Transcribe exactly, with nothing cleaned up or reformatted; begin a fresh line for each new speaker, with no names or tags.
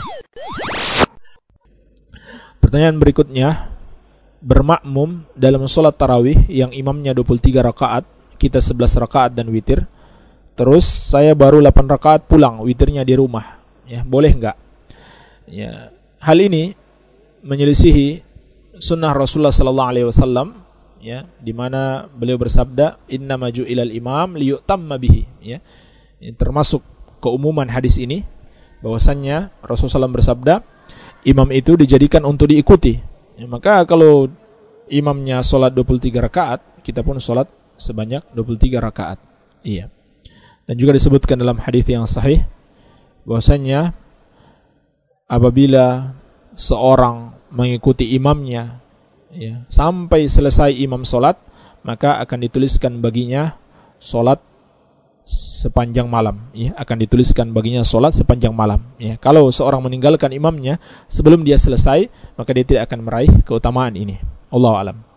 Pertanyaan berikutnya, bermakmum dalam sholat tarawih yang imamnya dua puluh tiga rakaat, kita sebelas rakaat dan witir. Terus saya baru delapan rakaat pulang, witirnya di rumah. Ya, boleh enggak? Ya, hal ini menyelisihi sunnah Rasulullah sallallahu alaihi wasallam, ya, di mana beliau bersabda, "Innama ju'ilal imam liyutamma bihi." Ya. Ini termasuk keumuman hadis ini, bahwasannya Rasulullah sallallahu alaihi wasallam bersabda, imam itu dijadikan untuk diikuti. Ya, maka kalau imamnya sholat dua puluh tiga rakaat, kita pun sholat sebanyak dua puluh tiga rakaat. Iya. Dan juga disebutkan dalam hadis yang sahih bahwasanya apabila seorang mengikuti imamnya, ya, sampai selesai imam sholat, maka akan dituliskan baginya sholat sepanjang malam. Ya, akan dituliskan baginya sholat sepanjang malam. Ya, kalau seorang meninggalkan imamnya sebelum dia selesai, maka dia tidak akan meraih keutamaan ini. Allahu a'lam.